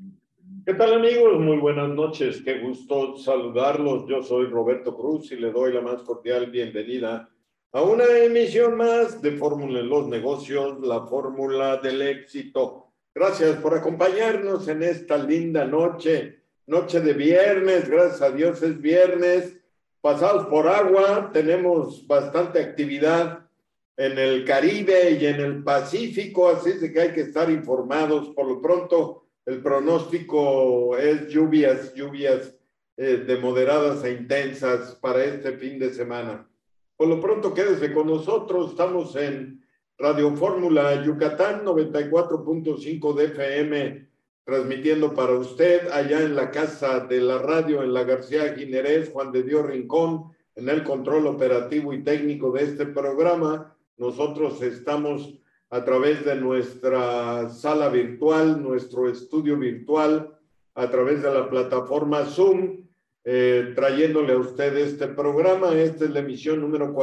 ¿Qué tal, amigos? Muy buenas noches. Qué gusto saludarlos. Yo soy Roberto Cruz y le doy la más cordial bienvenida a una emisión más de Fórmula en los Negocios, la fórmula del éxito. Gracias por acompañarnos en esta linda noche, noche de viernes. Gracias a Dios es viernes. Pasados por agua, tenemos bastante actividad en el Caribe y en el Pacífico, así es de que hay que estar informados. Por lo pronto, el pronóstico es lluvias de moderadas e intensas para este fin de semana. Por lo pronto, quédese con nosotros. Estamos en Radio Fórmula Yucatán 94.5 de FM, transmitiendo para usted allá en la casa de la radio, en la García Ginerés, Juan de Dios Rincón, en el control operativo y técnico de este programa. Nosotros estamos a través de nuestra sala virtual, nuestro estudio virtual, a través de la plataforma Zoom, trayéndole a usted este programa. Esta es la emisión número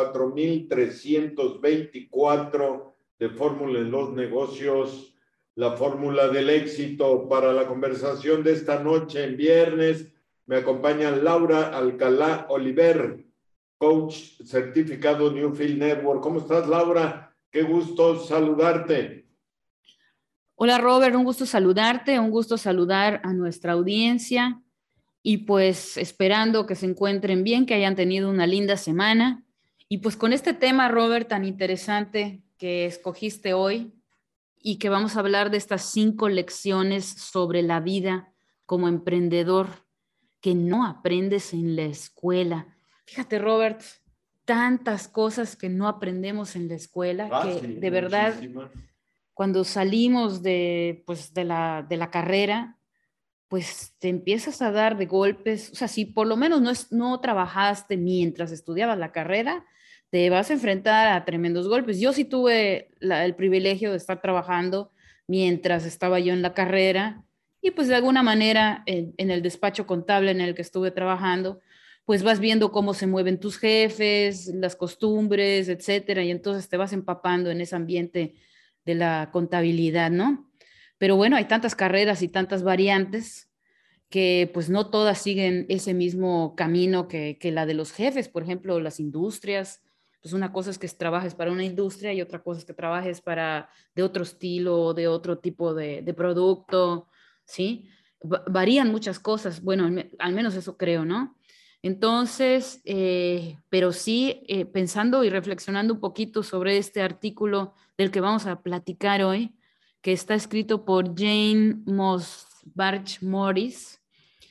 4324 de Fórmula en los Negocios, la fórmula del éxito. Para la conversación de esta noche en viernes, me acompaña Laura Alcalá Oliver, coach certificado Newfield Network. ¿Cómo estás, Laura? Qué gusto saludarte. Hola Robert, un gusto saludarte, un gusto saludar a nuestra audiencia y pues esperando que se encuentren bien, que hayan tenido una linda semana. Y pues con este tema, Robert, tan interesante que escogiste hoy y que vamos a hablar de estas 5 lecciones sobre la vida como emprendedor que no aprendes en la escuela. Fíjate, Robert, tantas cosas que no aprendemos en la escuela, que sí, de verdad, muchísimas. cuando salimos de la carrera, pues te empiezas a dar de golpes. O sea, si por lo menos no trabajaste mientras estudiabas la carrera, te vas a enfrentar a tremendos golpes. Yo sí tuve el privilegio de estar trabajando mientras estaba yo en la carrera y pues de alguna manera en el despacho contable en el que estuve trabajando, pues vas viendo cómo se mueven tus jefes, las costumbres, etcétera, y entonces te vas empapando en ese ambiente de la contabilidad, ¿no? Pero bueno, hay tantas carreras y tantas variantes que pues no todas siguen ese mismo camino que la de los jefes. Por ejemplo, las industrias, pues una cosa es que trabajes para una industria y otra cosa es que trabajes para de otro estilo, de otro tipo de producto, ¿sí? Varían muchas cosas, bueno, al menos eso creo, ¿no? Entonces, pero sí, pensando y reflexionando un poquito sobre este artículo del que vamos a platicar hoy, que está escrito por Jane Mosbach Morris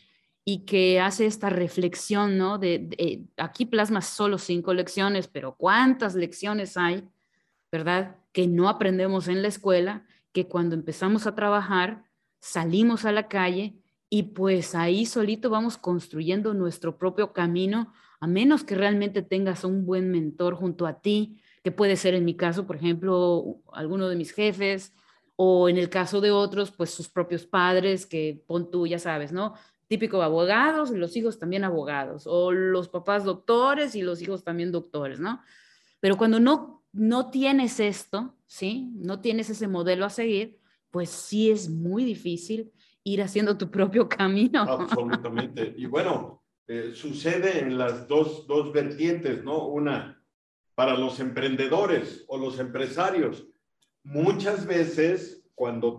y que hace esta reflexión, ¿no? Aquí plasma solo 5 lecciones, pero ¿cuántas lecciones hay, verdad? Que no aprendemos en la escuela, que cuando empezamos a trabajar, salimos a la calle y pues ahí solito vamos construyendo nuestro propio camino, a menos que realmente tengas un buen mentor junto a ti, que puede ser en mi caso, por ejemplo, alguno de mis jefes, o en el caso de otros, pues sus propios padres, que pon tú, ya sabes, ¿no? Típico abogados y los hijos también abogados, o los papás doctores y los hijos también doctores, ¿no? Pero cuando no tienes esto, ¿sí? No tienes ese modelo a seguir, pues sí es muy difícil ir haciendo tu propio camino. Absolutamente. Y bueno, sucede en las dos vertientes, ¿no? Una, para los emprendedores o los empresarios. Muchas veces, cuando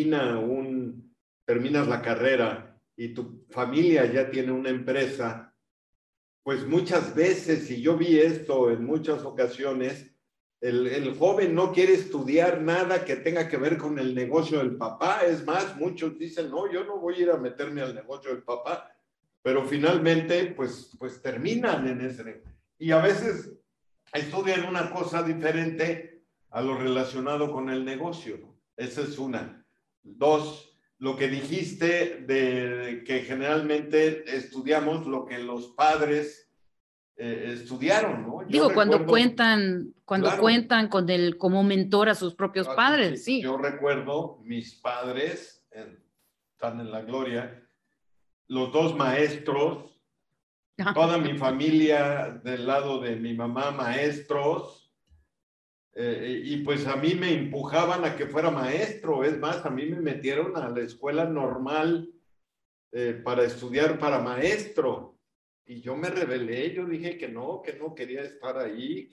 terminas la carrera y tu familia ya tiene una empresa, pues muchas veces, y yo vi esto en muchas ocasiones, el joven no quiere estudiar nada que tenga que ver con el negocio del papá. Es más, muchos dicen, no, yo no voy a ir a meterme al negocio del papá, pero finalmente, pues terminan en ese. Y a veces estudian una cosa diferente a lo relacionado con el negocio, ¿no? Esa es una. Dos, lo que dijiste de que generalmente estudiamos lo que los padres estudiaron, ¿no? Yo Digo, recuerdo, cuando claro, cuentan con él como mentor a sus propios padres, sí, sí. yo recuerdo mis padres, están en la gloria, los dos maestros, toda mi familia del lado de mi mamá maestros, y pues a mí me empujaban a que fuera maestro. Es más, a mí me metieron a la escuela normal para estudiar para maestro. Y yo me rebelé, yo dije que no quería estar ahí,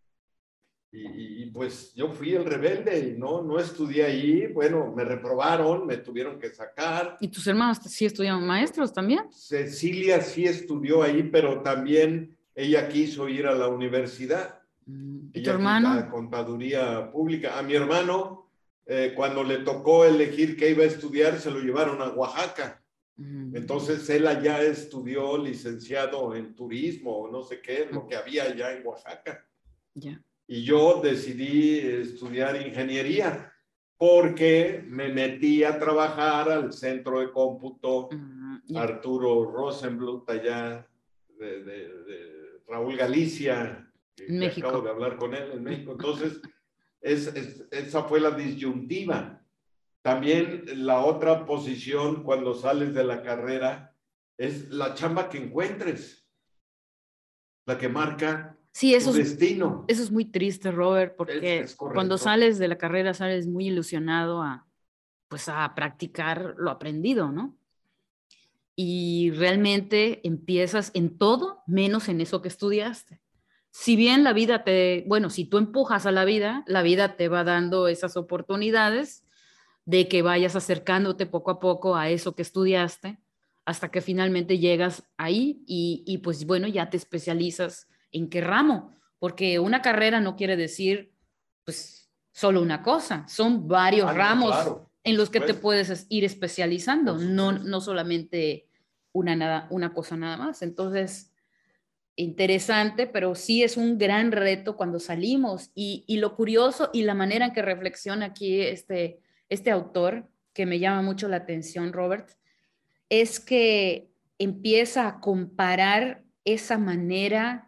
y pues yo fui el rebelde y no estudié ahí. Bueno, me reprobaron, me tuvieron que sacar. ¿Y tus hermanos sí estudiaron maestros también? Cecilia sí estudió ahí, pero también ella quiso ir a la universidad. ¿Y tu Ella quita hermano? contaduría pública. A mi hermano, cuando le tocó elegir qué iba a estudiar, se lo llevaron a Oaxaca. Entonces él allá estudió licenciado en turismo o no sé qué, lo que había allá en Oaxaca. Ya. Y yo decidí estudiar ingeniería porque me metí a trabajar al centro de cómputo Ya. Arturo Rosenbluth, allá de Raúl Galicia, En que acabo México. de hablar con él en México. Entonces, esa fue la disyuntiva. También la otra posición cuando sales de la carrera es la chamba que encuentres, la que marca Sí, tu destino. eso es muy triste, Robert, porque Es cuando correcto. sales de la carrera sales muy ilusionado pues a practicar lo aprendido, ¿no? Y realmente empiezas en todo menos en eso que estudiaste. Si bien la vida bueno, si tú empujas a la vida te va dando esas oportunidades de que vayas acercándote poco a poco a eso que estudiaste hasta que finalmente llegas ahí y pues bueno, ya te especializas en qué ramo, porque una carrera no quiere decir pues solo una cosa, son varios No, ramos claro, en por los que te supuesto, puedes ir especializando, por supuesto. no solamente una cosa nada más. Entonces, interesante, pero sí es un gran reto cuando salimos. Y lo curioso y la manera en que reflexiona aquí este autor, que me llama mucho la atención, Robert, es que empieza a comparar esa manera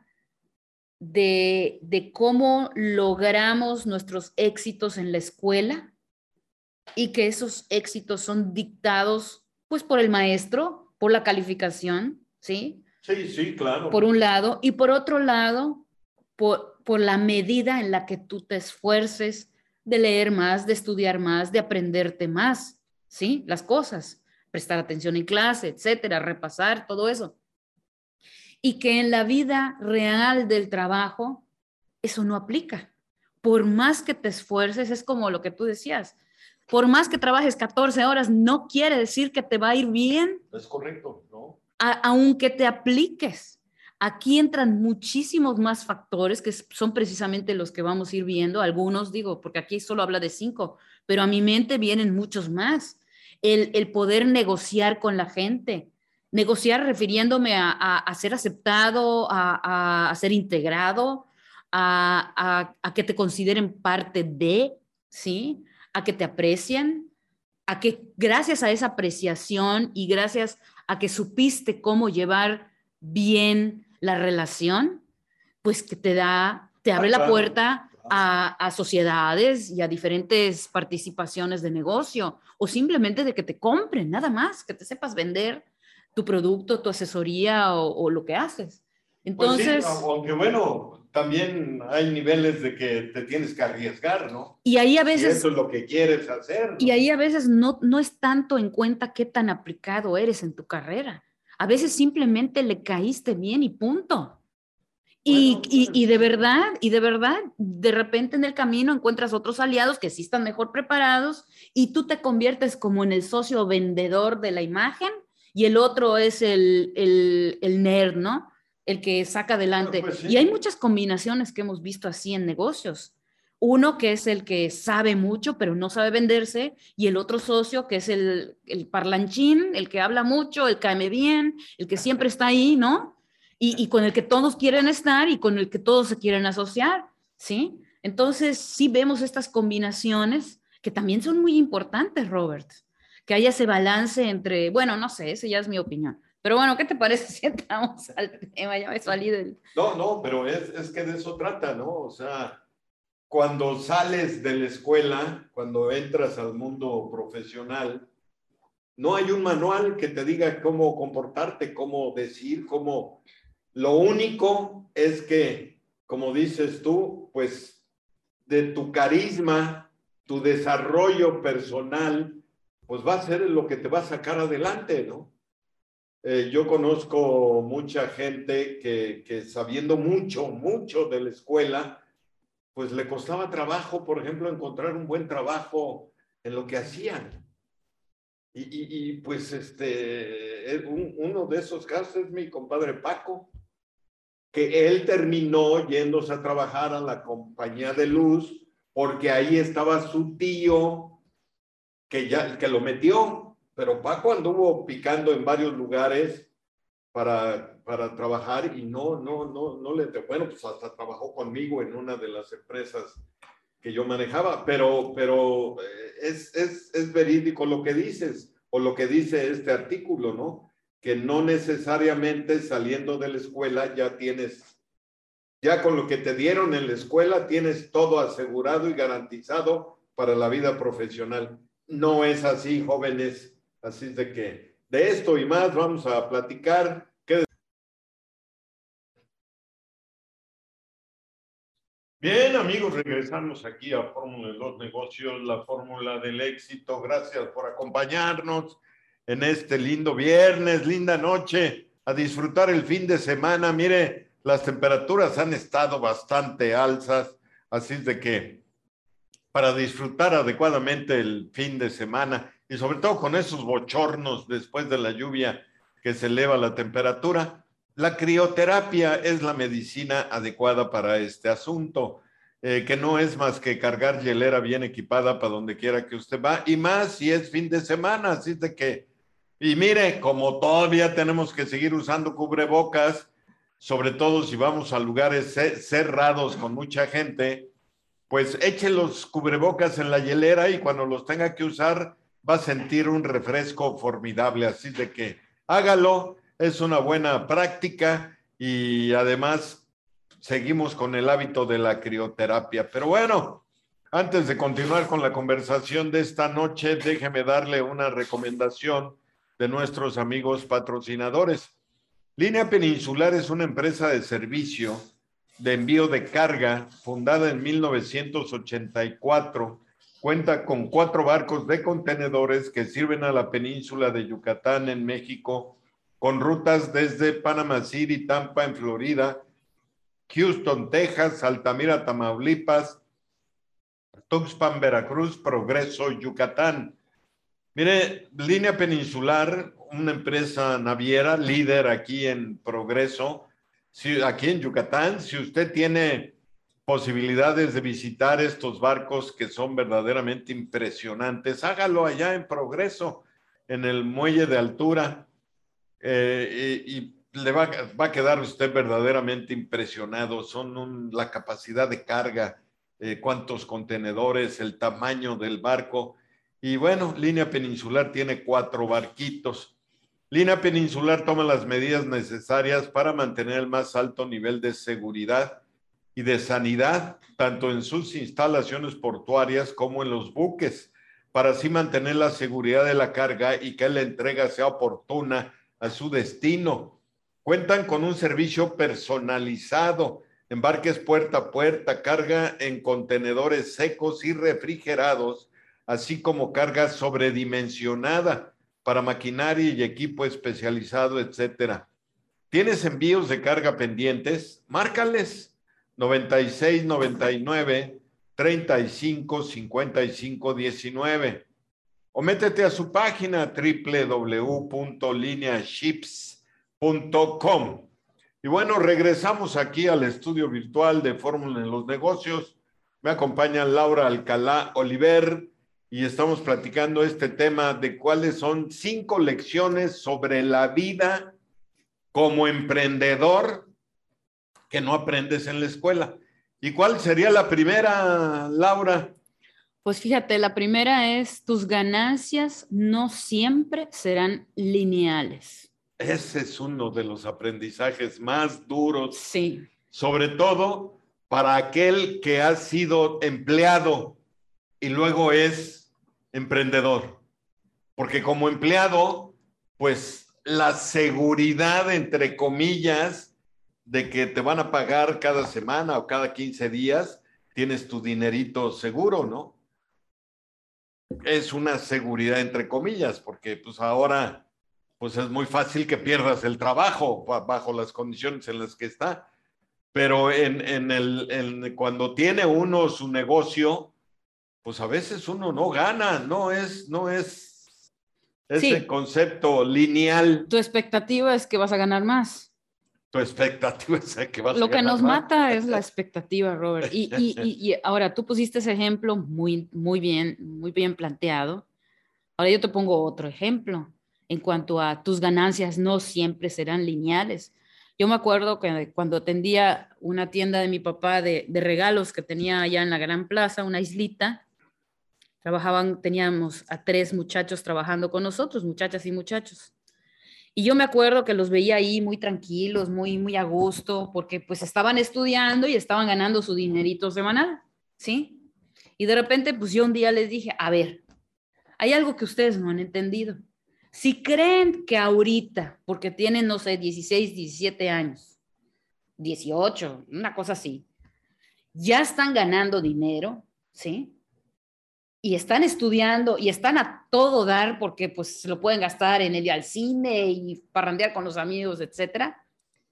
de cómo logramos nuestros éxitos en la escuela y que esos éxitos son dictados pues por el maestro, por la calificación, ¿sí? Sí, sí, Por claro. un lado, y por otro lado, por la medida en la que tú te esfuerces de leer más, de estudiar más, de aprenderte más, ¿sí? Las cosas, prestar atención en clase, etcétera, repasar, todo eso. Y que en la vida real del trabajo, eso no aplica. Por más que te esfuerces, es como lo que tú decías, por más que trabajes 14 horas, no quiere decir que te va a ir bien. Es correcto, ¿no? Aunque te apliques. Aquí entran muchísimos más factores que son precisamente los que vamos a ir viendo. Algunos digo, porque aquí solo habla de 5, pero a mi mente vienen muchos más. El poder negociar con la gente, negociar refiriéndome a ser aceptado, a ser integrado, a que te consideren parte de, ¿sí? A que te aprecien, a que gracias a esa apreciación y gracias a que supiste cómo llevar bien la relación, pues que te abre la Claro, puerta claro. a sociedades y a diferentes participaciones de negocio o simplemente de que te compren, nada más, que te sepas vender tu producto, tu asesoría o lo que haces. Pues sí, Entonces, aunque bueno, también hay niveles de que te tienes que arriesgar, ¿no? y ahí a Si eso veces es lo que quieres hacer, Y ¿no? ahí a veces no es tanto en cuenta qué tan aplicado eres en tu carrera. A veces simplemente le caíste bien y punto. Bueno, Y pues de sí. verdad, de repente en el camino encuentras otros aliados que sí están mejor preparados y tú te conviertes como en el socio vendedor de la imagen y el otro es el nerd, ¿no? El que saca adelante. Pues Y hay sí. muchas combinaciones que hemos visto así en negocios. Uno que es el que sabe mucho, pero no sabe venderse, y el otro socio que es el parlanchín, el que habla mucho, el que cae bien, el que siempre está ahí, ¿no? Y con el que todos quieren estar y con el que todos se quieren asociar, ¿sí? Entonces, sí vemos estas combinaciones que también son muy importantes, Robert, que haya ese balance entre, bueno, no sé, esa ya es mi opinión. Pero bueno, ¿qué te parece si entramos al tema? Ya me salí del... No, pero es que de eso trata, ¿no? O sea, cuando sales de la escuela, cuando entras al mundo profesional, no hay un manual que te diga cómo comportarte, cómo decir, cómo... Lo único es que, como dices tú, pues de tu carisma, tu desarrollo personal, pues va a ser lo que te va a sacar adelante, ¿no? Yo conozco mucha gente que sabiendo mucho de la escuela, pues le costaba trabajo, por ejemplo, encontrar un buen trabajo en lo que hacían. Pues uno de esos casos es mi compadre Paco, que él terminó yéndose a trabajar a la compañía de luz porque ahí estaba su tío que lo metió, pero Paco anduvo picando en varios lugares para trabajar y no le... Bueno, pues hasta trabajó conmigo en una de las empresas que yo manejaba, pero es verídico lo que dices, o lo que dice este artículo, ¿no? Que no necesariamente saliendo de la escuela ya con lo que te dieron en la escuela, tienes todo asegurado y garantizado para la vida profesional. No es así, jóvenes. Así es de que de esto y más vamos a platicar. Bien, amigos, regresamos aquí a Fórmula de los Negocios, la fórmula del éxito. Gracias por acompañarnos en este lindo viernes, linda noche, a disfrutar el fin de semana. Mire, las temperaturas han estado bastante alzas, así es de que para disfrutar adecuadamente el fin de semana y sobre todo con esos bochornos después de la lluvia que se eleva la temperatura, la crioterapia es la medicina adecuada para este asunto, que no es más que cargar hielera bien equipada para donde quiera que usted va, y más si es fin de semana, así de que, y mire, como todavía tenemos que seguir usando cubrebocas, sobre todo si vamos a lugares cerrados con mucha gente, pues eche los cubrebocas en la hielera y cuando los tenga que usar va a sentir un refresco formidable. Así de que hágalo, es una buena práctica y además seguimos con el hábito de la crioterapia. Pero bueno, antes de continuar con la conversación de esta noche, déjeme darle una recomendación de nuestros amigos patrocinadores. Línea Peninsular es una empresa de servicio de envío de carga fundada en 1984. Cuenta con 4 barcos de contenedores que sirven a la península de Yucatán en México, con rutas desde Panama City, Tampa en Florida, Houston, Texas, Altamira, Tamaulipas, Tuxpan, Veracruz, Progreso, Yucatán. Mire, Línea Peninsular, una empresa naviera, líder aquí en Progreso, aquí en Yucatán. Si usted tiene posibilidades de visitar estos barcos que son verdaderamente impresionantes, hágalo allá en Progreso, en el muelle de altura, y le va a quedar usted verdaderamente impresionado. Son la capacidad de carga, cuántos contenedores, el tamaño del barco. Y bueno, Línea Peninsular tiene 4 barquitos. Línea Peninsular toma las medidas necesarias para mantener el más alto nivel de seguridad y de sanidad, tanto en sus instalaciones portuarias como en los buques, para así mantener la seguridad de la carga y que la entrega sea oportuna a su destino. Cuentan con un servicio personalizado, embarques puerta a puerta, carga en contenedores secos y refrigerados, así como carga sobredimensionada para maquinaria y equipo especializado, etcétera. ¿Tienes envíos de carga pendientes? Márcales 96 99 35 55 19 o métete a su página www.lineaships.com. Y bueno, regresamos aquí al estudio virtual de Fórmula en los Negocios. Me acompaña Laura Alcalá Oliver y estamos platicando este tema de cuáles son 5 lecciones sobre la vida como emprendedor que no aprendes en la escuela. ¿Y cuál sería la primera, Laura? Pues fíjate, la primera es, tus ganancias no siempre serán lineales. Ese es uno de los aprendizajes más duros. Sí. Sobre todo para aquel que ha sido empleado y luego es emprendedor. Porque como empleado, pues la seguridad, entre comillas, de que te van a pagar cada semana o cada 15 días, tienes tu dinerito seguro, ¿no? Es una seguridad entre comillas, porque pues ahora pues es muy fácil que pierdas el trabajo bajo las condiciones en las que está. Pero cuando tiene uno su negocio, pues a veces uno no gana, no es ese Sí, concepto lineal. tu expectativa es que vas a ganar más. Tu expectativa es que vas a Lo que ganar nos más. mata es la expectativa, Robert. Y ahora tú pusiste ese ejemplo muy bien planteado. Ahora yo te pongo otro ejemplo en cuanto a tus ganancias no siempre serán lineales. Yo me acuerdo que cuando atendía una tienda de mi papá de regalos que tenía allá en la Gran Plaza, una islita, teníamos a 3 muchachos trabajando con nosotros, muchachas y muchachos. Y yo me acuerdo que los veía ahí muy tranquilos, muy a gusto, porque pues estaban estudiando y estaban ganando su dinerito semanal, ¿sí? Y de repente, pues yo un día les dije, a ver, hay algo que ustedes no han entendido. Si creen que ahorita, porque tienen, no sé, 16, 17 años, 18, una cosa así, ya están ganando dinero, ¿sí? Y están estudiando y están a todo dar porque pues se lo pueden gastar en el al cine y parrandear con los amigos, etcétera.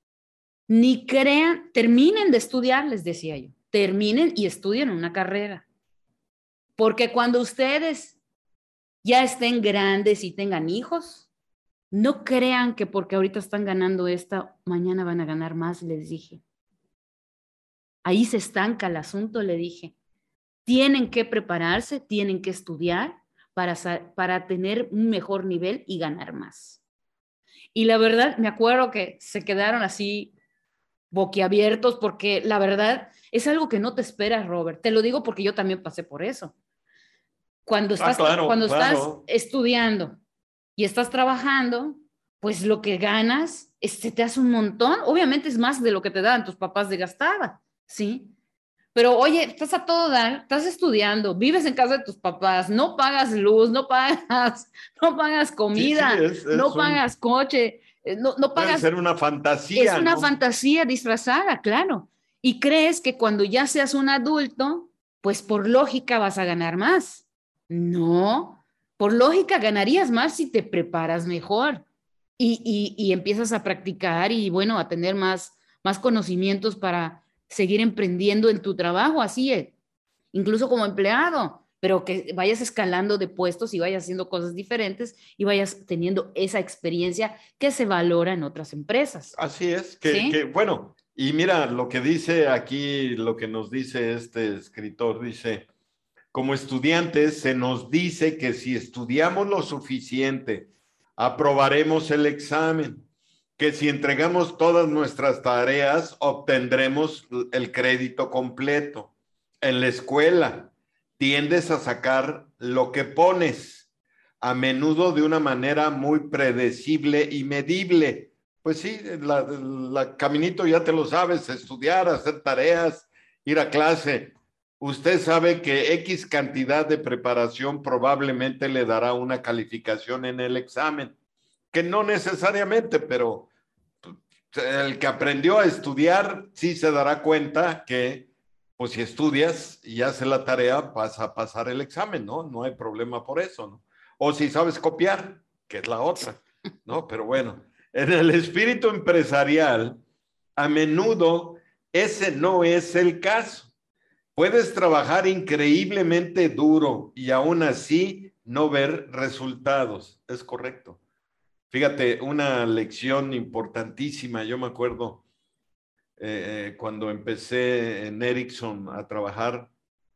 Ni crean, terminen de estudiar, les decía yo, terminen y estudien una carrera. Porque cuando ustedes ya estén grandes y tengan hijos, no crean que porque ahorita están ganando esta, mañana van a ganar más, les dije. Ahí se estanca el asunto, le dije. Tienen que prepararse, tienen que estudiar para tener un mejor nivel y ganar más. Y la verdad, me acuerdo que se quedaron así boquiabiertos porque la verdad es algo que no te esperas, Robert. Te lo digo porque yo también pasé por eso. Claro, Cuando estás claro. estudiando y estás trabajando, pues lo que ganas se te hace un montón. Obviamente es más de lo que te daban tus papás de gastada, ¿sí? Pero oye, estás a todo dar, estás estudiando, vives en casa de tus papás, no pagas luz, no pagas Sí, comida, no pagas coche, no puede pagas, ser una es fantasía, una ¿no? fantasía disfrazada, claro. Y crees que cuando ya seas un adulto, pues por lógica vas a ganar más. No, por lógica ganarías más si te preparas mejor y empiezas a practicar y bueno, a tener más conocimientos para seguir emprendiendo en tu trabajo, así es, incluso como empleado, pero que vayas escalando de puestos y vayas haciendo cosas diferentes y vayas teniendo esa experiencia que se valora en otras empresas, Así es, ¿sí? bueno, y mira lo que dice aquí, lo que nos dice este escritor, dice, como estudiantes se nos dice que si estudiamos lo suficiente, aprobaremos el examen, que si entregamos todas nuestras tareas, obtendremos el crédito completo. En la escuela tiendes a sacar lo que pones, a menudo de una manera muy predecible y medible. Pues sí, caminito ya te lo sabes, estudiar, hacer tareas, ir a clase. Usted sabe que X cantidad de preparación probablemente le dará una calificación en el examen, que no necesariamente, pero el que aprendió a estudiar sí se dará cuenta que, pues si estudias y haces la tarea, vas a pasar el examen, ¿no? No hay problema por eso, ¿no? O si sabes copiar, que es la otra, ¿no? Pero bueno, en el espíritu empresarial, a menudo ese no es el caso. Puedes trabajar increíblemente duro y aún así no ver resultados. Es correcto. Fíjate, una lección importantísima. Yo me acuerdo cuando empecé en Ericsson a trabajar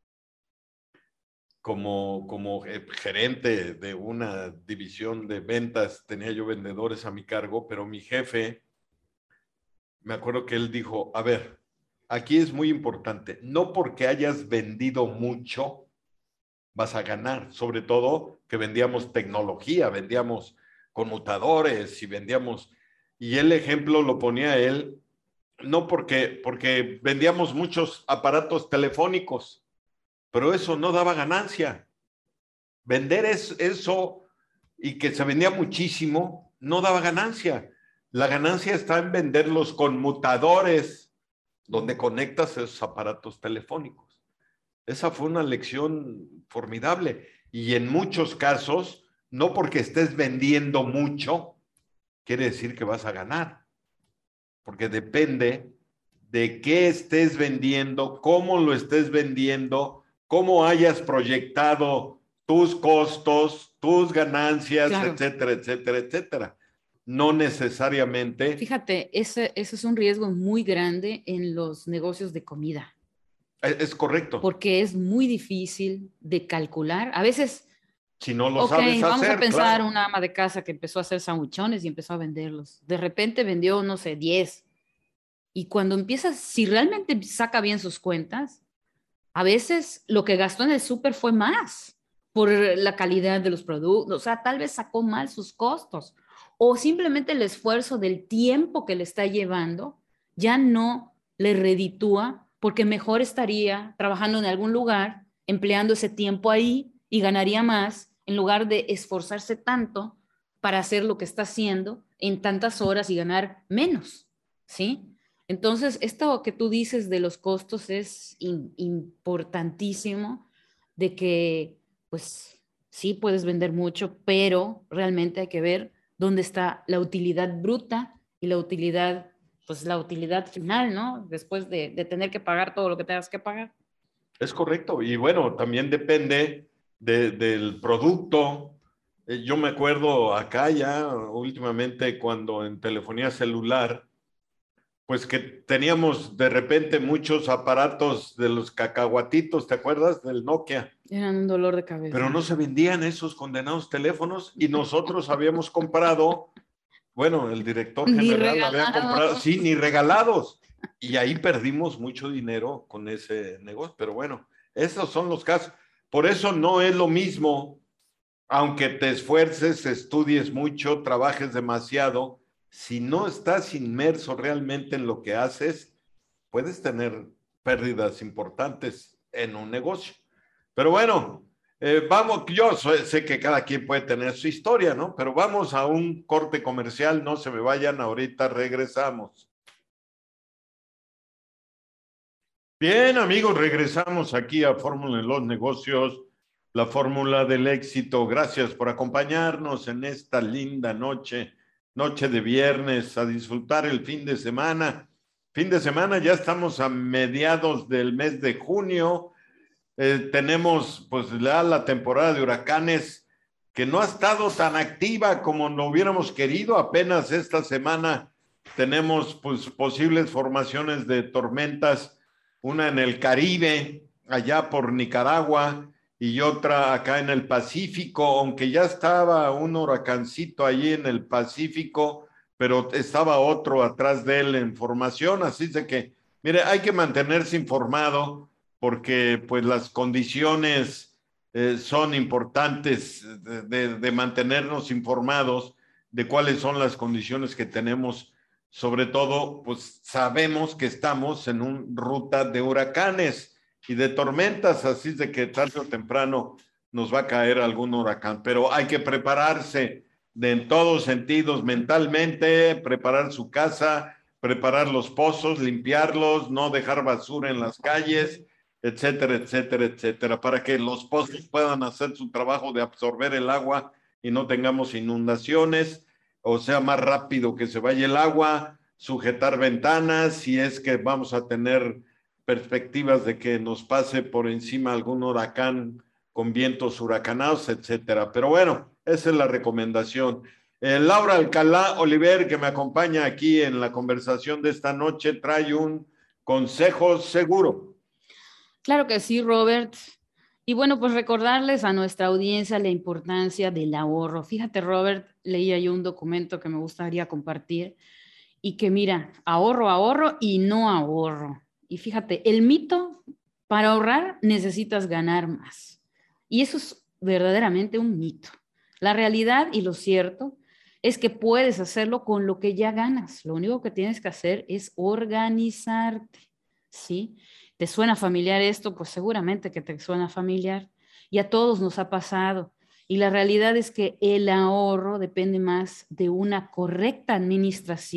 como gerente de una división de ventas, tenía yo vendedores a mi cargo, pero mi jefe, me acuerdo que él dijo, a ver, aquí es muy importante, no porque hayas vendido mucho, vas a ganar, sobre todo que vendíamos tecnología, vendíamos conmutadores y vendíamos, y el ejemplo lo ponía él, no porque vendíamos muchos aparatos telefónicos, pero eso no daba ganancia. Vender eso y que se vendía muchísimo, no daba ganancia. La ganancia está en vender los conmutadores donde conectas esos aparatos telefónicos. Esa fue una lección formidable. Y en muchos casos, no porque estés vendiendo mucho, quiere decir que vas a ganar. Porque depende de qué estés vendiendo, cómo lo estés vendiendo, cómo hayas proyectado tus costos, tus ganancias, Claro. etcétera, etcétera, etcétera. No necesariamente. Fíjate, ese es un riesgo muy grande en los negocios de comida, Es correcto. porque es muy difícil de calcular. A veces, Si no lo ok, sabes vamos a hacer, pensar claro. una ama de casa que empezó a hacer sandwichones y empezó a venderlos. De repente vendió, no sé, 10. Y cuando empiezas, si realmente saca bien sus cuentas, a veces lo que gastó en el súper fue más por la calidad de los productos. O sea, tal vez sacó mal sus costos o simplemente el esfuerzo del tiempo que le está llevando ya no le reditúa porque mejor estaría trabajando en algún lugar, empleando ese tiempo ahí y ganaría más en lugar de esforzarse tanto para hacer lo que está haciendo en tantas horas y ganar menos, ¿sí? Entonces, esto que tú dices de los costos es importantísimo, de que, pues, sí puedes vender mucho, pero realmente hay que ver dónde está la utilidad bruta y la utilidad, pues, la utilidad final, ¿no? Después de tener que pagar todo lo que tengas que pagar. Es correcto. Y bueno, también depende del producto. Yo me acuerdo acá ya últimamente cuando en telefonía celular, pues que teníamos de repente muchos aparatos de los cacahuatitos, ¿te acuerdas? Del Nokia. Eran un dolor de Pero cabeza. no se vendían esos condenados teléfonos y nosotros habíamos comprado, bueno, el director Ni general había regalado. comprado, sí, ni regalados. Y ahí perdimos mucho dinero con ese negocio. Pero bueno, esos son los casos. Por eso no es lo mismo, aunque te esfuerces, estudies mucho, trabajes demasiado, si no estás inmerso realmente en lo que haces, puedes tener pérdidas importantes en un negocio. Pero bueno, vamos, sé que cada quien puede tener su historia, ¿no? Pero vamos a un corte comercial, no se me vayan, ahorita regresamos. Bien, amigos, regresamos aquí a Fórmula en los Negocios, la fórmula del éxito. Gracias por acompañarnos en esta linda noche, noche de viernes, a disfrutar el fin de semana. Fin de semana, ya estamos a mediados del mes de junio. Tenemos pues ya la temporada de huracanes que no ha estado tan activa como lo hubiéramos querido. Apenas esta semana tenemos pues posibles formaciones de tormentas, una en el Caribe, allá por Nicaragua, y otra acá en el Pacífico, aunque ya estaba un huracancito allí en el Pacífico, pero estaba otro atrás de él en formación, así de que, mire, hay que mantenerse informado porque pues las condiciones son importantes de mantenernos informados de cuáles son las condiciones que tenemos. Sobre todo, pues sabemos que estamos en una ruta de huracanes y de tormentas, así de que tarde o temprano nos va a caer algún huracán, pero hay que prepararse en todos sentidos, mentalmente, preparar su casa, preparar los pozos, limpiarlos, no dejar basura en las calles, etcétera, etcétera, etcétera, para que los pozos puedan hacer su trabajo de absorber el agua y no tengamos inundaciones, o sea, más rápido que se vaya el agua, sujetar ventanas, si es que vamos a tener perspectivas de que nos pase por encima algún huracán con vientos huracanados, etcétera. Pero bueno, esa es la recomendación. Laura Alcalá Oliver, que me acompaña aquí en la conversación de esta noche, trae un consejo seguro. Claro que sí, Robert. Y bueno, pues recordarles a nuestra audiencia la importancia del ahorro. Fíjate, Robert, leía yo un documento que me gustaría compartir y que mira, ahorro, ahorro y no ahorro. Y fíjate, el mito, para ahorrar necesitas ganar más. Y eso es verdaderamente un mito. La realidad y lo cierto es que puedes hacerlo con lo que ya ganas. Lo único que tienes que hacer es organizarte, ¿sí? ¿Te suena familiar esto? Pues seguramente que te suena familiar. Y a todos nos ha pasado. Y la realidad es que el ahorro depende más de una correcta administración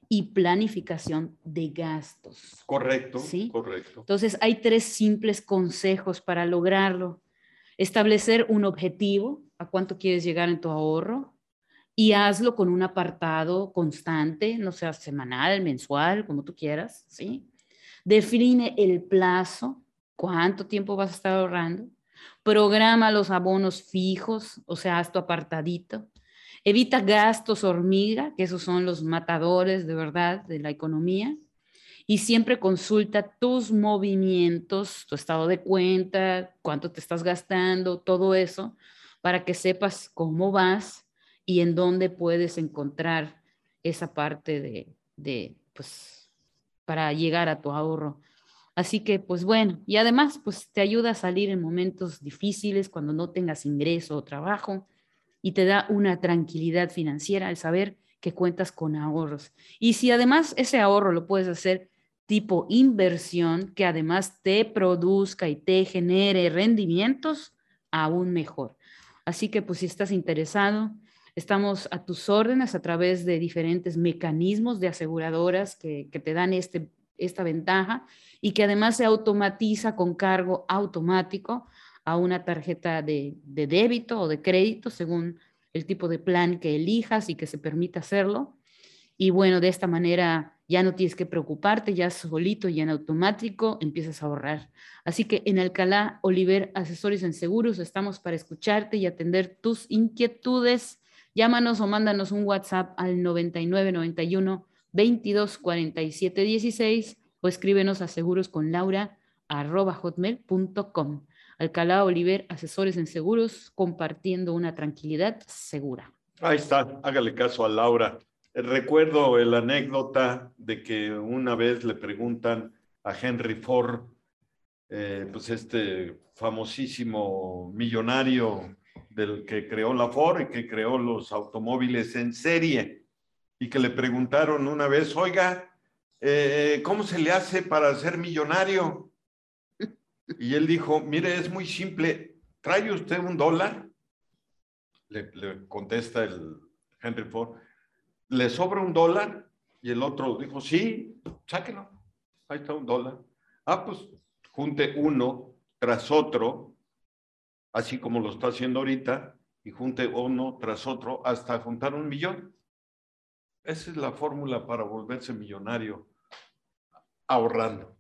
y planificación de gastos. Correcto, ¿Sí? correcto. Entonces, hay 3 simples consejos para lograrlo. Establecer un objetivo, a cuánto quieres llegar en tu ahorro, y hazlo con un apartado constante, no sea semanal, mensual, como tú quieras, ¿sí? Define el plazo, cuánto tiempo vas a estar ahorrando. Programa los abonos fijos, o sea, haz tu apartadito. Evita gastos hormiga, que esos son los matadores de verdad de la economía. Y siempre consulta tus movimientos, tu estado de cuenta, cuánto te estás gastando, todo eso, para que sepas cómo vas y en dónde puedes encontrar esa parte pues, para llegar a tu ahorro. Así que, pues bueno, y además, pues te ayuda a salir en momentos difíciles cuando no tengas ingreso o trabajo y te da una tranquilidad financiera al saber que cuentas con ahorros. Y si además ese ahorro lo puedes hacer tipo inversión, que además te produzca y te genere rendimientos, aún mejor. Así que, pues si estás interesado, estamos a tus órdenes a través de diferentes mecanismos de aseguradoras que te dan esta ventaja y que además se automatiza con cargo automático a una tarjeta de débito o de crédito, según el tipo de plan que elijas y que se permita hacerlo. Y bueno, de esta manera ya no tienes que preocuparte, ya solito y en automático empiezas a ahorrar. Así que en Alcalá Oliver Asesores en Seguros estamos para escucharte y atender tus inquietudes. Llámanos o mándanos un WhatsApp al 9991 22 47 16 o escríbenos a segurosconlaura@hotmail.com. Alcalá Oliver Asesores en Seguros, compartiendo una tranquilidad segura. Ahí está, hágale caso a Laura. Recuerdo la anécdota de que una vez le preguntan a Henry Ford, pues este famosísimo millonario del que creó la Ford y que creó los automóviles en serie, y que le preguntaron una vez, oiga, ¿cómo se le hace para ser millonario? Y él dijo, mire, es muy simple, ¿trae usted $1? Le contesta el Henry Ford, ¿le sobra $1? Y el otro dijo, sí, sáquelo, ahí está $1. Ah, pues junte uno tras otro, así como lo está haciendo ahorita, y junte uno tras otro hasta juntar 1,000,000. Esa es la fórmula para volverse millonario, ahorrando.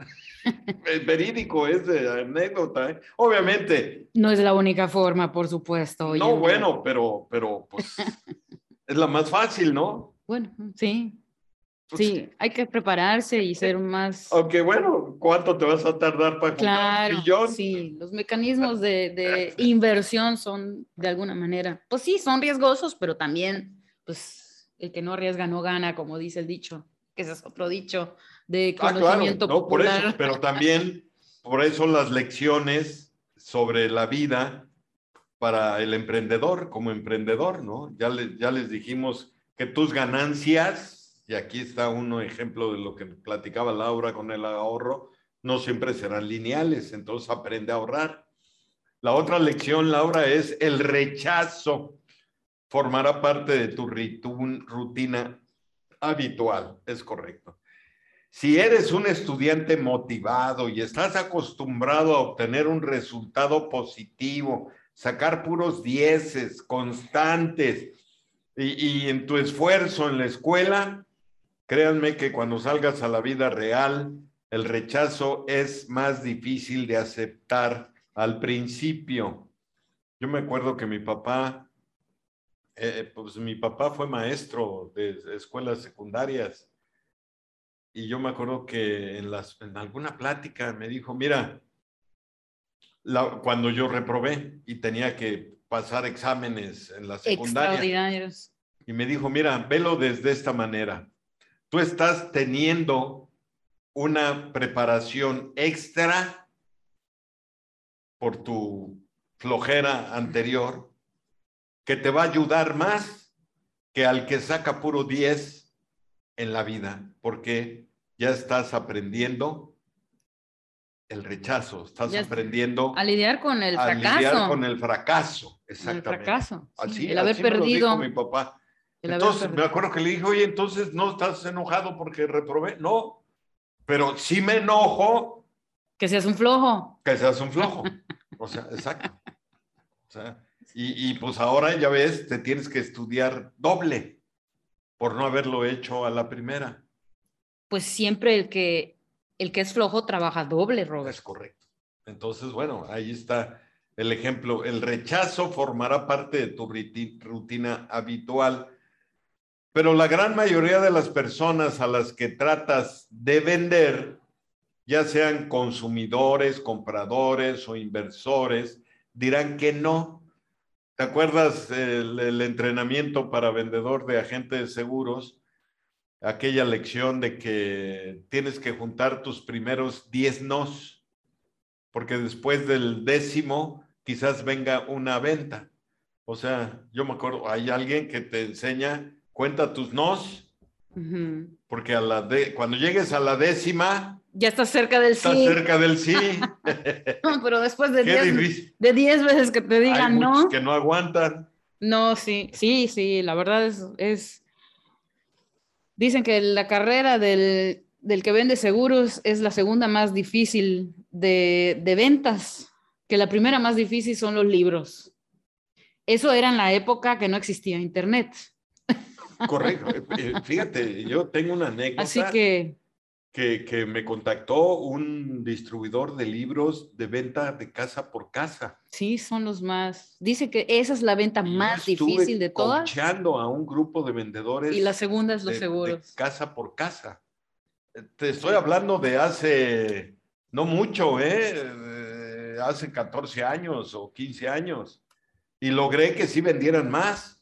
Es verídico, es de anécdota, ¿eh? Obviamente. No es la única forma, por supuesto, hoy No, en día. bueno, pero pues es la más fácil, ¿no? Bueno, sí, Pues sí, sí. hay que prepararse y ser más... Aunque bueno, ¿cuánto te vas a tardar para juntar Claro, 1,000,000? sí, los mecanismos de inversión son de alguna manera, pues sí, son riesgosos, pero también, pues, el que no arriesga no gana, como dice el dicho, que ese es otro dicho de Claro, conocimiento no, por eso, popular. pero también por eso las lecciones sobre la vida para el emprendedor, como emprendedor, ¿no? Ya les dijimos que tus ganancias, y aquí está un ejemplo de lo que platicaba Laura con el ahorro, no siempre serán lineales, entonces aprende a ahorrar. La otra lección, Laura, es el rechazo. Formará parte de tu rutina habitual, es correcto. Si eres un estudiante motivado y estás acostumbrado a obtener un resultado positivo, sacar puros dieces constantes y en tu esfuerzo en la escuela, créanme que cuando salgas a la vida real, el rechazo es más difícil de aceptar al principio. Yo me acuerdo que pues mi papá fue maestro de escuelas secundarias. Y yo me acuerdo que en alguna plática me dijo, mira, cuando yo reprobé y tenía que pasar exámenes en la secundaria, Extraordinarios. y me dijo, mira, velo desde esta manera. Tú estás teniendo una preparación extra por tu flojera anterior que te va a ayudar más que al que saca puro 10 en la vida, porque ya estás aprendiendo el rechazo, estás Ya, aprendiendo a lidiar con el a lidiar con fracaso, el fracaso, con el exactamente. fracaso, sí, Así, el haber así me lo dijo perdido. mi papá. El Entonces, me acuerdo que le dije, oye, entonces no estás enojado porque reprobé. No, pero sí me enojo. Que seas un flojo. Que seas un flojo. O sea, exacto. O sea, y pues ahora ya ves, te tienes que estudiar doble por no haberlo hecho a la primera. Pues siempre el que es flojo trabaja doble, Robert. Es correcto. Entonces, bueno, ahí está el ejemplo. El rechazo formará parte de tu rutina habitual, pero la gran mayoría de las personas a las que tratas de vender, ya sean consumidores, compradores o inversores, dirán que no. ¿Te acuerdas el entrenamiento para vendedor de agente de seguros? Aquella lección de que tienes que juntar tus primeros 10 nos, porque después del 10º quizás venga una venta. O sea, yo me acuerdo, hay alguien que te enseña, cuenta tus nos, porque cuando llegues a la 10ª, ya estás cerca del sí. Estás cerca del sí. No, pero después de Qué 10 difícil. de 10 veces que te digan hay muchos no. que no aguantan. No, sí, la verdad es dicen que la carrera del que vende seguros es la segunda más difícil de ventas, que la primera más difícil son los libros. Eso era en la época que no existía internet. Correcto. Fíjate, yo tengo una anécdota. Así que me contactó un distribuidor de libros de venta de casa por casa. Sí, son los más. Dice que esa es la venta más difícil de todas. Coachando a un grupo de vendedores. Y la segunda es los seguros. De casa por casa. Te estoy hablando de hace no mucho, hace 14 años o 15 años. Y logré que sí vendieran más.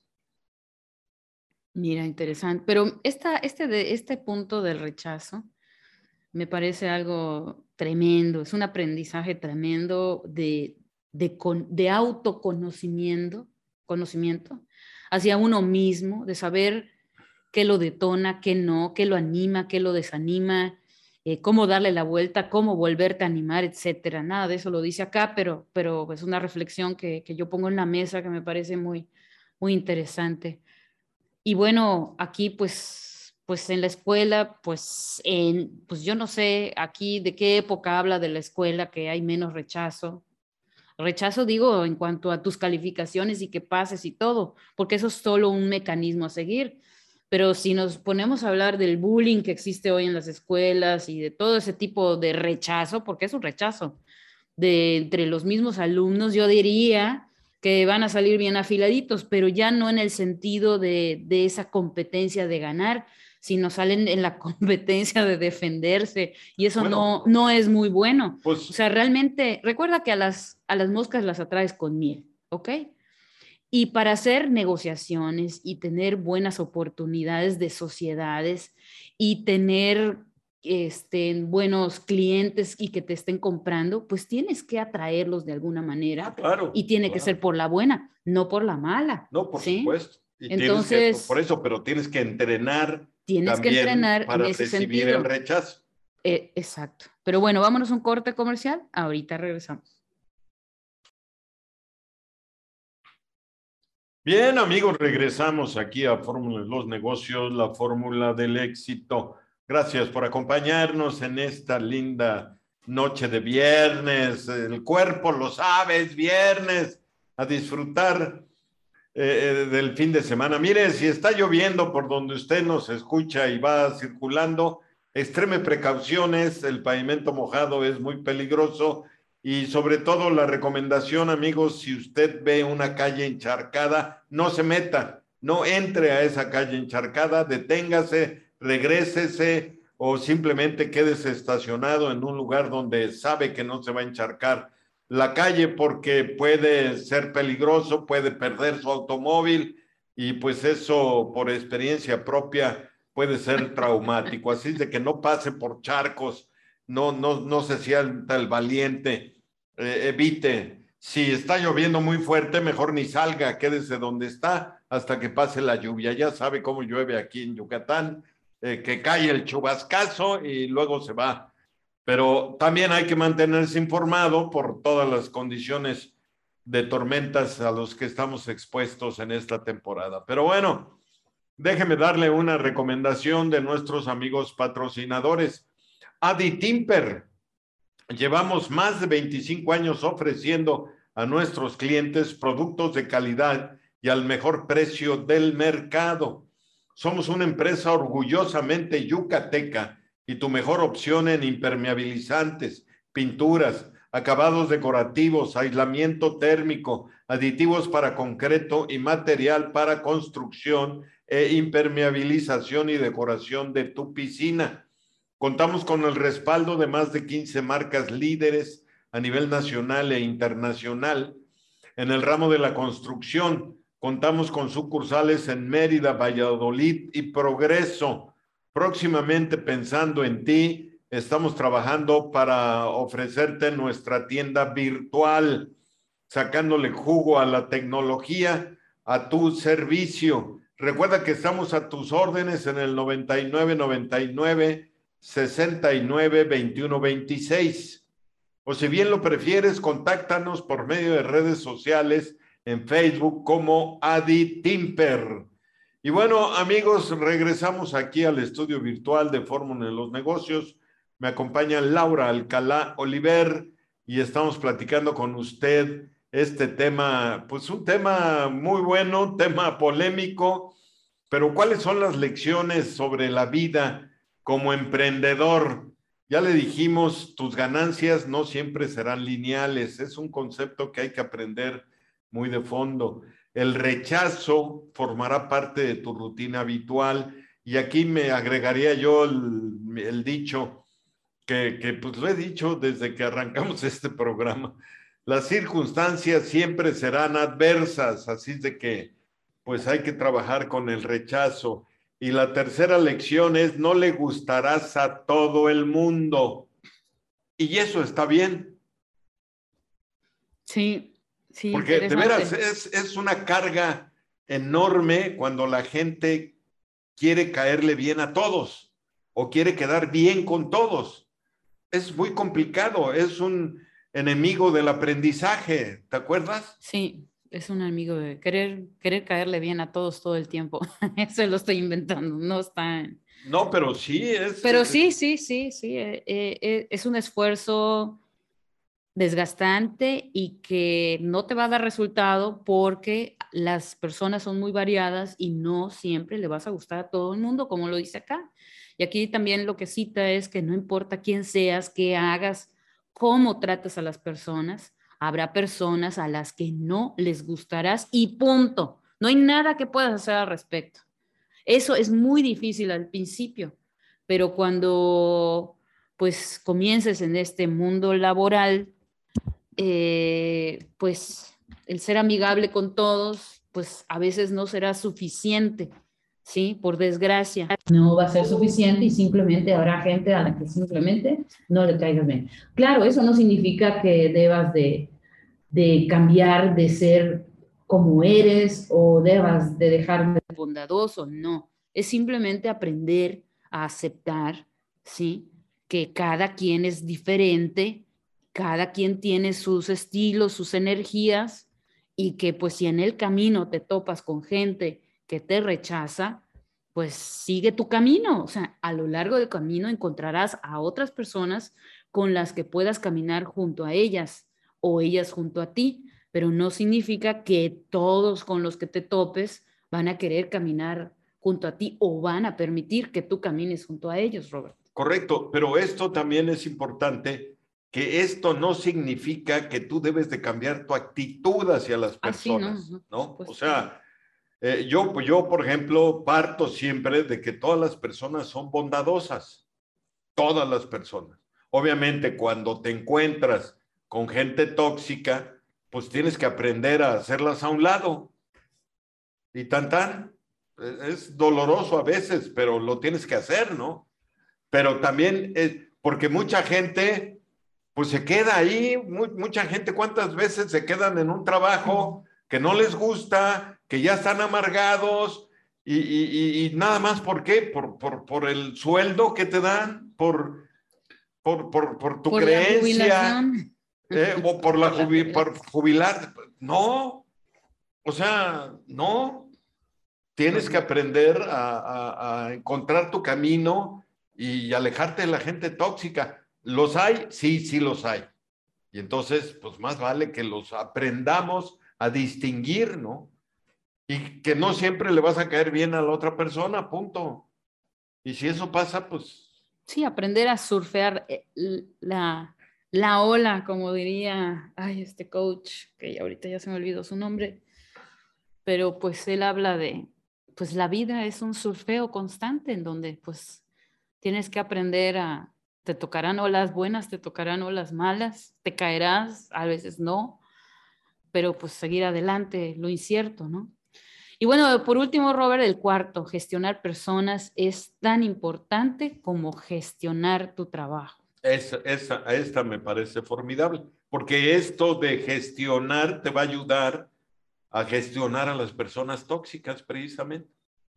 Mira, interesante. Pero este punto del rechazo me parece algo tremendo. Es un aprendizaje tremendo de autoconocimiento hacia uno mismo, de saber qué lo detona, qué no, qué lo anima, qué lo desanima, cómo darle la vuelta, cómo volverte a animar, etcétera. Nada de eso lo dice acá, pero es una reflexión que yo pongo en la mesa que me parece muy, muy interesante. Y bueno, aquí pues en la escuela, pues yo no sé aquí de qué época habla de la escuela que hay menos rechazo. Rechazo digo en cuanto a tus calificaciones y que pases y todo, porque eso es solo un mecanismo a seguir. Pero si nos ponemos a hablar del bullying que existe hoy en las escuelas y de todo ese tipo de rechazo, porque es un rechazo entre los mismos alumnos, yo diría que van a salir bien afiladitos, pero ya no en el sentido de esa competencia de ganar, sino salen en la competencia de defenderse y eso no es muy bueno. Pues, o sea, realmente, recuerda que a las moscas las atraes con miel, ¿ok? Y para hacer negociaciones y tener buenas oportunidades de sociedades y tener buenos clientes y que te estén comprando, pues tienes que atraerlos de alguna manera. Claro. Y tiene que ser por la buena, no por la mala. No, por supuesto. Y entonces, por eso, pero tienes que entrenar. Tienes que entrenar para en ese recibir sentido. El rechazo. Exacto. Pero bueno, vámonos a un corte comercial. Ahorita regresamos. Bien, amigos, regresamos aquí a Fórmula de los Negocios, la fórmula del éxito. Gracias por acompañarnos en esta linda noche de viernes. El cuerpo lo sabe, es viernes. A disfrutar del fin de semana. Mire, si está lloviendo por donde usted nos escucha y va circulando, extreme precauciones. El pavimento mojado es muy peligroso. Y sobre todo la recomendación, amigos, si usted ve una calle encharcada, no se meta, no entre a esa calle encharcada, deténgase, regrésese o simplemente quédese estacionado en un lugar donde sabe que no se va a encharcar la calle porque puede ser peligroso, puede perder su automóvil y pues eso por experiencia propia puede ser traumático. Así es de que no pase por charcos, no se sienta el valiente. Evite, si está lloviendo muy fuerte, mejor ni salga, quédese donde está hasta que pase la lluvia. Ya sabe cómo llueve aquí en Yucatán, que cae el chubascazo y luego se va. Pero también hay que mantenerse informado por todas las condiciones de tormentas a los que estamos expuestos en esta temporada. Pero bueno, Déjeme darle una recomendación de nuestros amigos patrocinadores. Adi Timper. Llevamos más de 25 años ofreciendo a nuestros clientes productos de calidad y al mejor precio del mercado. Somos una empresa orgullosamente yucateca y tu mejor opción en impermeabilizantes, pinturas, acabados decorativos, aislamiento térmico, aditivos para concreto y material para construcción e impermeabilización y decoración de tu piscina. Contamos con el respaldo de más de 15 marcas líderes a nivel nacional e internacional. En el ramo de la construcción, contamos con sucursales en Mérida, Valladolid y Progreso. Próximamente, pensando en ti, estamos trabajando para ofrecerte nuestra tienda virtual, sacándole jugo a la tecnología, a tu servicio. Recuerda que estamos a tus órdenes en el 9999 69 21 26. O si bien lo prefieres, contáctanos por medio de redes sociales en Facebook como Adi Timper. Y bueno, amigos, regresamos aquí al estudio virtual de Fórmula en los Negocios. Me acompaña Laura Alcalá Oliver y estamos platicando con usted este tema, pues un tema muy bueno, un tema polémico, pero ¿cuáles son las lecciones sobre la vida como emprendedor? Ya le dijimos, tus ganancias no siempre serán lineales, es un concepto que hay que aprender muy de fondo. El rechazo formará parte de tu rutina habitual y aquí me agregaría yo el dicho que pues lo he dicho desde que arrancamos este programa. Las circunstancias siempre serán adversas, así es de que pues hay que trabajar con el rechazo. Y la tercera lección es, no le gustarás a todo el mundo. Y eso está bien. Sí, sí, Porque de veras interesante. es una carga enorme cuando la gente quiere caerle bien a todos o quiere quedar bien con todos. Es muy complicado, es un enemigo del aprendizaje, ¿te acuerdas? Sí, es un amigo de querer caerle bien a todos todo el tiempo. Eso lo estoy inventando, no está No, pero sí es... Pero sí, sí, sí, sí, es un esfuerzo desgastante y que no te va a dar resultado porque las personas son muy variadas y no siempre le vas a gustar a todo el mundo, como lo dice acá. Y aquí también lo que cita es que no importa quién seas, qué hagas, cómo tratas a las personas, habrá personas a las que no les gustarás y punto. No hay nada que puedas hacer al respecto. Eso es muy difícil al principio, pero cuando pues comiences en este mundo laboral, pues el ser amigable con todos, pues a veces no será suficiente, ¿sí? Por desgracia. No va a ser suficiente y simplemente habrá gente a la que simplemente no le caigas bien. Claro, eso no significa que debas de cambiar, de ser como eres o debas de dejar de ser bondadoso, no. Es simplemente aprender a aceptar, ¿sí? Que cada quien es diferente, cada quien tiene sus estilos, sus energías y que pues si en el camino te topas con gente que te rechaza, pues sigue tu camino. O sea, a lo largo del camino encontrarás a otras personas con las que puedas caminar junto a ellas o ellas junto a ti, pero no significa que todos con los que te topes van a querer caminar junto a ti o van a permitir que tú camines junto a ellos, Robert. Correcto, pero esto también es importante, que esto no significa que tú debes de cambiar tu actitud hacia las Así, ¿no? personas, No, por ¿no? O supuesto. sea, yo, por ejemplo, parto siempre de que todas las personas son bondadosas, todas las personas. Obviamente, cuando te encuentras con gente tóxica, pues tienes que aprender a hacerlas a un lado. Y tan tan, es doloroso a veces, pero lo tienes que hacer, ¿no? Pero también es porque mucha gente, pues se queda ahí, mucha gente, ¿cuántas veces se quedan en un trabajo que no les gusta, que ya están amargados y nada más? ¿Por qué? Por el sueldo que te dan, por tu Por la creencia, jubilación. o por jubilar. No, o sea, no. Tienes que aprender a encontrar tu camino y alejarte de la gente tóxica. ¿Los hay? Sí, sí los hay. Y entonces, pues más vale que los aprendamos a distinguir, ¿no? Y que no siempre le vas a caer bien a la otra persona, punto. Y si eso pasa, pues... Sí, aprender a surfear la ola, como diría, este coach, que ahorita ya se me olvidó su nombre, pero pues él habla de, pues la vida es un surfeo constante en donde pues tienes que aprender te tocarán olas buenas, te tocarán olas malas, te caerás, a veces no, pero pues seguir adelante, lo incierto, ¿no? Y bueno, por último, Robert, el cuarto, gestionar personas es tan importante como gestionar tu trabajo. Esta me parece formidable, porque esto de gestionar te va a ayudar a gestionar a las personas tóxicas, precisamente.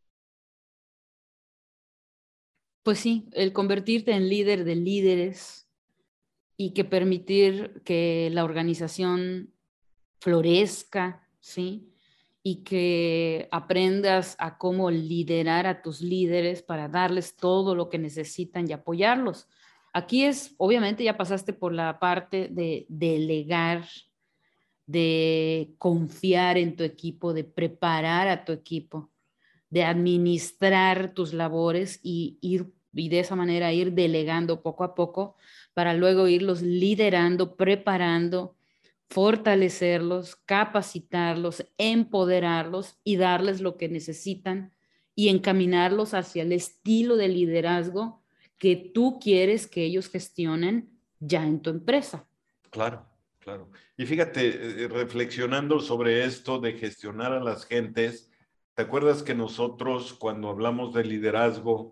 Pues sí, el convertirte en líder de líderes y que permitir que la organización florezca, ¿sí? Y que aprendas a cómo liderar a tus líderes para darles todo lo que necesitan y apoyarlos. Aquí obviamente ya pasaste por la parte de delegar, de confiar en tu equipo, de preparar a tu equipo, de administrar tus labores y de esa manera ir delegando poco a poco para luego irlos liderando, preparando, fortalecerlos, capacitarlos, empoderarlos y darles lo que necesitan y encaminarlos hacia el estilo de liderazgo que tú quieres que ellos gestionen ya en tu empresa. Claro, claro. Y fíjate, reflexionando sobre esto de gestionar a las gentes, ¿te acuerdas que nosotros cuando hablamos de liderazgo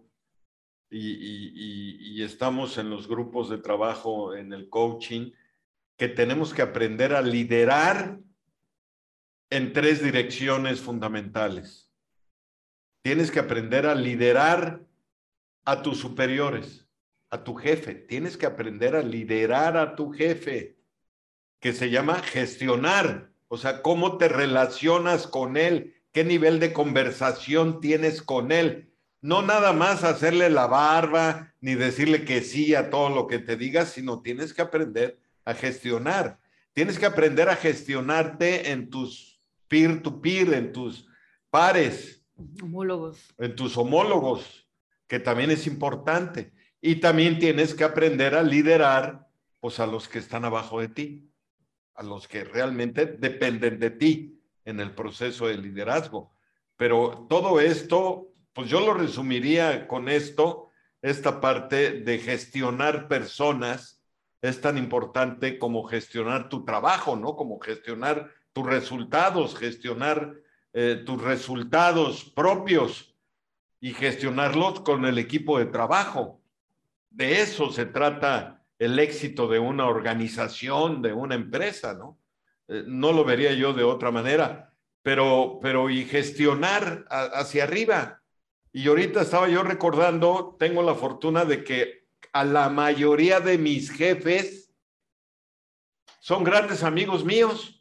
y estamos en los grupos de trabajo, en el coaching, que tenemos que aprender a liderar en 3 direcciones fundamentales? Tienes que aprender a liderar a tus superiores, a tu jefe. Tienes que aprender a liderar a tu jefe, que se llama gestionar. O sea, cómo te relacionas con él, qué nivel de conversación tienes con él. No nada más hacerle la barba, ni decirle que sí a todo lo que te diga, sino tienes que aprender a gestionar. Tienes que aprender a gestionarte en tus peer-to-peer, en tus pares, Homólogos. en tus homólogos, que también es importante. Y también tienes que aprender a liderar, pues, a los que están abajo de ti, a los que realmente dependen de ti en el proceso de liderazgo. Pero todo esto, pues yo lo resumiría con esto: esta parte de gestionar personas es tan importante como gestionar tu trabajo, ¿no? Como gestionar tus resultados, gestionar tus resultados propios y gestionarlos con el equipo de trabajo. De eso se trata el éxito de una organización, de una empresa, ¿no? No lo vería yo de otra manera, pero y gestionar hacia arriba. Y ahorita estaba yo recordando, tengo la fortuna de que a la mayoría de mis jefes son grandes amigos míos.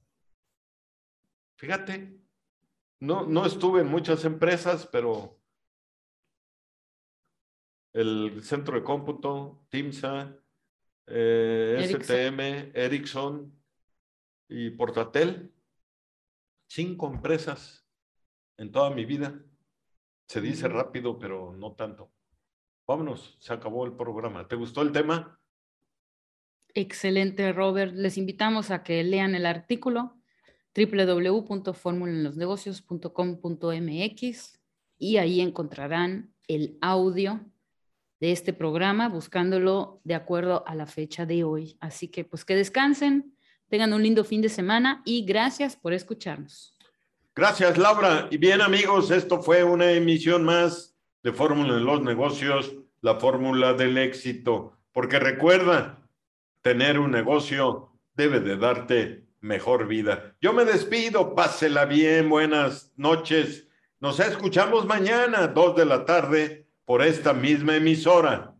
Fíjate, no estuve en muchas empresas, pero el Centro de Cómputo, TIMSA, STM, Ericsson y Portatel, 5 empresas en toda mi vida. Se dice rápido, pero no tanto. Vámonos, se acabó el programa. ¿Te gustó el tema? Excelente, Robert. Les invitamos a que lean el artículo www.formulenlosnegocios.com.mx y ahí encontrarán el audio de este programa buscándolo de acuerdo a la fecha de hoy. Así que pues que descansen, tengan un lindo fin de semana y gracias por escucharnos. Gracias, Laura. Y bien, amigos, esto fue una emisión más de Fórmula en los Negocios, la fórmula del éxito. Porque recuerda, tener un negocio debe de darte mejor vida. Yo me despido, pásela bien, buenas noches. Nos escuchamos mañana, 2 de la tarde, por esta misma emisora.